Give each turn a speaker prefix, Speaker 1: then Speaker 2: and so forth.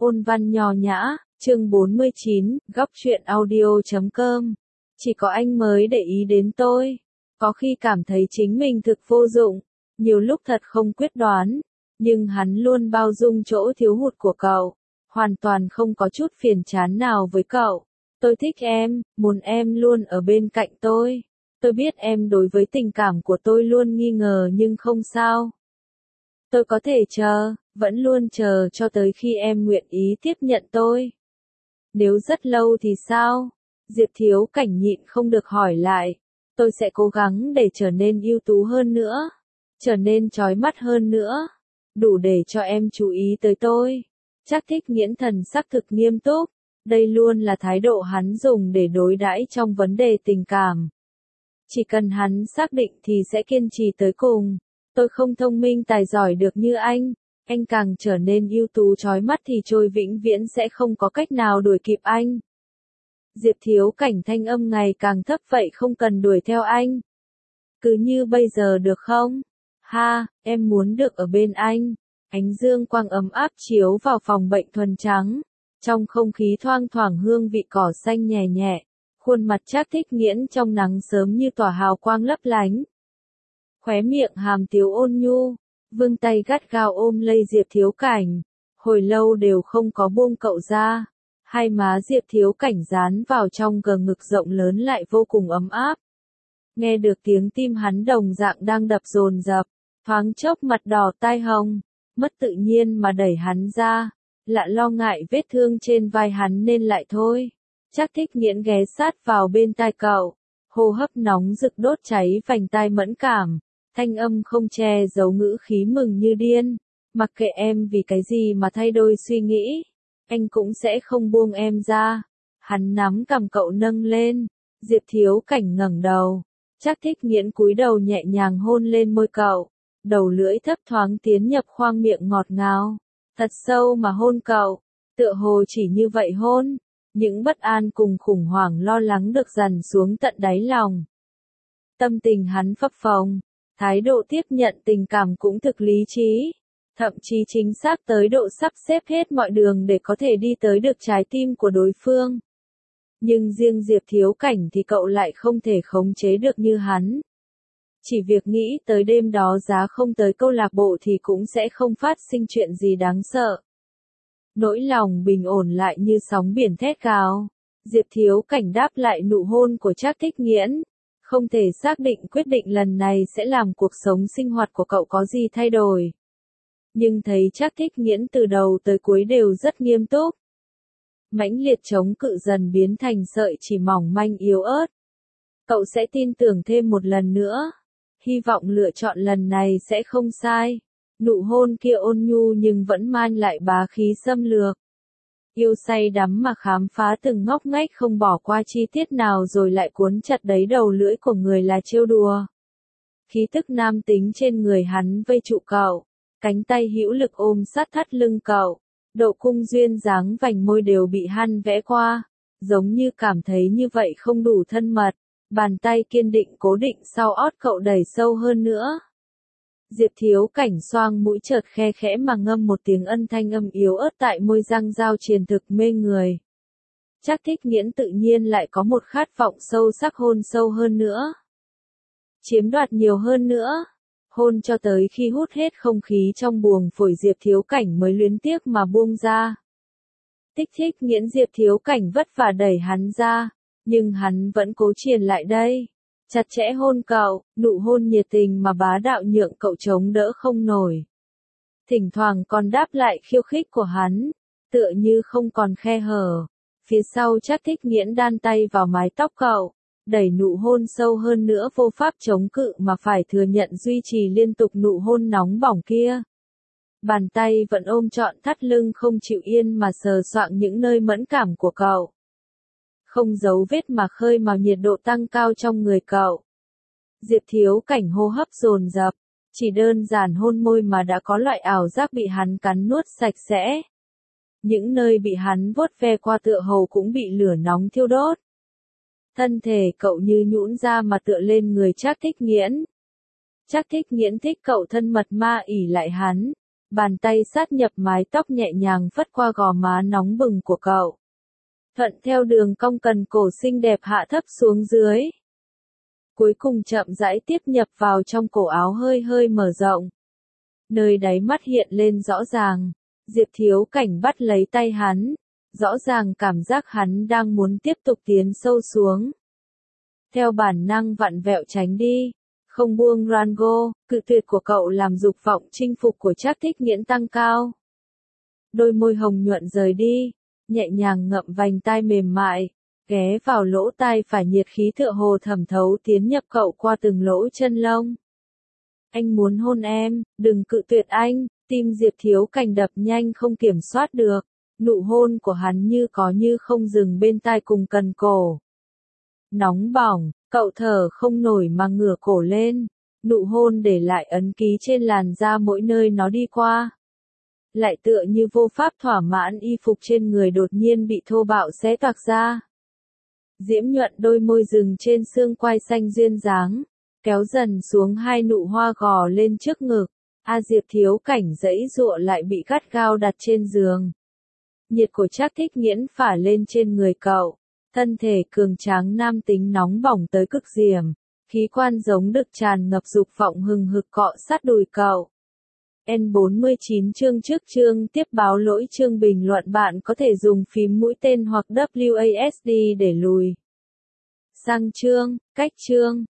Speaker 1: Ôn văn nho nhã, chương 49, góc truyện audio.com. Chỉ có anh mới để ý đến tôi. Có khi cảm thấy chính mình thực vô dụng, nhiều lúc thật không quyết đoán, nhưng hắn luôn bao dung chỗ thiếu hụt của cậu, hoàn toàn không có chút phiền chán nào với cậu. Tôi thích em, muốn em luôn ở bên cạnh tôi. Tôi biết em đối với tình cảm của tôi luôn nghi ngờ nhưng không sao. Tôi có thể chờ, vẫn luôn chờ cho tới khi em nguyện ý tiếp nhận tôi. Nếu rất lâu thì sao? Diệp Thiếu Cảnh nhịn không được hỏi lại. Tôi sẽ cố gắng để trở nên ưu tú hơn nữa, trở nên chói mắt hơn nữa, đủ để cho em chú ý tới tôi. Trác Thích Nghiễn thần sắc thực nghiêm túc, đây luôn là thái độ hắn dùng để đối đãi trong vấn đề tình cảm. Chỉ cần hắn xác định thì sẽ kiên trì tới cùng. Tôi không thông minh tài giỏi được như anh càng trở nên ưu tú chói mắt thì tôi vĩnh viễn sẽ không có cách nào đuổi kịp anh. Diệp Thiếu Cảnh thanh âm ngày càng thấp, vậy không cần đuổi theo anh. Cứ như bây giờ được không? Ha, em muốn được ở bên anh. Ánh dương quang ấm áp chiếu vào phòng bệnh thuần trắng. Trong không khí thoang thoảng hương vị cỏ xanh nhẹ nhẹ. Khuôn mặt Trác Thích Nghiễn trong nắng sớm như tỏa hào quang lấp lánh. Khóe miệng hàm tiếu ôn nhu, vươn tay gắt gao ôm lấy Diệp Thiếu Cảnh, hồi lâu đều không có buông cậu ra. Hai má Diệp Thiếu Cảnh dán vào trong gờ ngực rộng lớn lại vô cùng ấm áp. Nghe được tiếng tim hắn đồng dạng đang đập dồn dập, thoáng chốc mặt đỏ tai hồng, mất tự nhiên mà đẩy hắn ra, lạ lo ngại vết thương trên vai hắn nên lại thôi. Trác Thích Nghiễn ghé sát vào bên tai cậu, hô hấp nóng rực đốt cháy vành tai mẫn cảm, thanh âm không che giấu ngữ khí mừng như điên. Mặc kệ em vì cái gì mà thay đổi suy nghĩ, anh cũng sẽ không buông em ra. Hắn nắm cằm cậu nâng lên, Diệp Thiếu Cảnh ngẩng đầu, Trác Thích Nghiễn cúi đầu nhẹ nhàng hôn lên môi cậu, đầu lưỡi thấp thoáng tiến nhập khoang miệng ngọt ngào, thật sâu mà hôn cậu, tựa hồ chỉ như vậy hôn, những bất an cùng khủng hoảng lo lắng được dằn xuống tận đáy lòng. Tâm tình hắn phập phồng, thái độ tiếp nhận tình cảm cũng thực lý trí, thậm chí chính xác tới độ sắp xếp hết mọi đường để có thể đi tới được trái tim của đối phương. Nhưng riêng Diệp Thiếu Cảnh thì cậu lại không thể khống chế được như hắn. Chỉ việc nghĩ tới đêm đó giá không tới câu lạc bộ thì cũng sẽ không phát sinh chuyện gì đáng sợ. Nỗi lòng bình ổn lại như sóng biển thét gào. Diệp Thiếu Cảnh đáp lại nụ hôn của Trác Thích Nghiễn. Không thể xác định quyết định lần này sẽ làm cuộc sống sinh hoạt của cậu có gì thay đổi. Nhưng thấy Trác Thích Nghiễn từ đầu tới cuối đều rất nghiêm túc. Mãnh liệt chống cự dần biến thành sợi chỉ mỏng manh yếu ớt. Cậu sẽ tin tưởng thêm một lần nữa. Hy vọng lựa chọn lần này sẽ không sai. Nụ hôn kia ôn nhu nhưng vẫn mang lại bá khí xâm lược. Yêu say đắm mà khám phá từng ngóc ngách không bỏ qua chi tiết nào rồi lại cuốn chặt đấy đầu lưỡi của người là trêu đùa. Khí tức nam tính trên người hắn vây trụ cậu, cánh tay hữu lực ôm sát thắt lưng cậu, độ cung duyên dáng vành môi đều bị hắn vẽ qua, giống như cảm thấy như vậy không đủ thân mật, bàn tay kiên định cố định sau ót cậu đẩy sâu hơn nữa. Diệp Thiếu Cảnh xoang mũi chợt khe khẽ mà ngâm một tiếng ân thanh âm yếu ớt tại môi răng giao triền thực mê người. Trác Thích Nghiễn tự nhiên lại có một khát vọng sâu sắc hôn sâu hơn nữa. Chiếm đoạt nhiều hơn nữa. Hôn cho tới khi hút hết không khí trong buồng phổi Diệp Thiếu Cảnh mới luyến tiếc mà buông ra. Thích Nghiễn Diệp Thiếu Cảnh vất vả đẩy hắn ra, nhưng hắn vẫn cố triền lại đây. Chặt chẽ hôn cậu, nụ hôn nhiệt tình mà bá đạo nhượng cậu chống đỡ không nổi. Thỉnh thoảng còn đáp lại khiêu khích của hắn, tựa như không còn khe hở. Phía sau Trác Thích Nghiễn đan tay vào mái tóc cậu, đẩy nụ hôn sâu hơn nữa vô pháp chống cự mà phải thừa nhận duy trì liên tục nụ hôn nóng bỏng kia. Bàn tay vẫn ôm trọn thắt lưng không chịu yên mà sờ soạng những nơi mẫn cảm của cậu. Không giấu vết mà khơi mào nhiệt độ tăng cao trong người cậu. Diệp Thiếu Cảnh hô hấp dồn dập, chỉ đơn giản hôn môi mà đã có loại ảo giác bị hắn cắn nuốt sạch sẽ. Những nơi bị hắn vuốt ve qua tựa hồ cũng bị lửa nóng thiêu đốt. Thân thể cậu như nhũn ra mà tựa lên người Trác Thích Nghiễn. Trác Thích Nghiễn thích cậu thân mật ma ỉ lại hắn, Bàn tay sát nhập mái tóc nhẹ nhàng phất qua gò má nóng bừng của cậu. Thuận theo đường cong cần cổ xinh đẹp hạ thấp xuống dưới. Cuối cùng chậm rãi tiếp nhập vào trong cổ áo hơi hơi mở rộng. Nơi đáy mắt hiện lên rõ ràng. Diệp Thiếu Cảnh bắt lấy tay hắn. Rõ ràng cảm giác hắn đang muốn tiếp tục tiến sâu xuống. Theo bản năng vặn vẹo tránh đi. Không buông Rango, cự tuyệt của cậu làm dục vọng chinh phục của Trác Thích Nghiễn tăng cao. Đôi môi hồng nhuận rời đi, nhẹ nhàng ngậm vành tai mềm mại, ghé vào lỗ tai phải nhiệt khí tựa hồ thẩm thấu tiến nhập cậu qua từng lỗ chân lông. Anh muốn hôn em, đừng cự tuyệt anh, tim Diệp Thiếu Cảnh đập nhanh không kiểm soát được, nụ hôn của hắn như có như không dừng bên tai cùng cần cổ. Nóng bỏng, cậu thở không nổi mà ngửa cổ lên, nụ hôn để lại ấn ký trên làn da mỗi nơi nó đi qua. Lại tựa như vô pháp thỏa mãn y phục trên người đột nhiên bị thô bạo xé toạc ra. Diễm nhuận đôi môi rừng trên xương quai xanh duyên dáng, kéo dần xuống hai nụ hoa gò lên trước ngực. Diệp Thiếu Cảnh giãy giụa lại bị gắt gao đặt trên giường. Nhiệt của Trác Thích Nghiễn phả lên trên người cậu. Thân thể cường tráng nam tính nóng bỏng tới cực điểm, khí quan giống được tràn ngập dục vọng hừng hực cọ sát đùi cậu. N49 chương trước chương tiếp báo lỗi chương bình luận bạn có thể dùng phím mũi tên hoặc WASD để lùi sang chương, cách chương.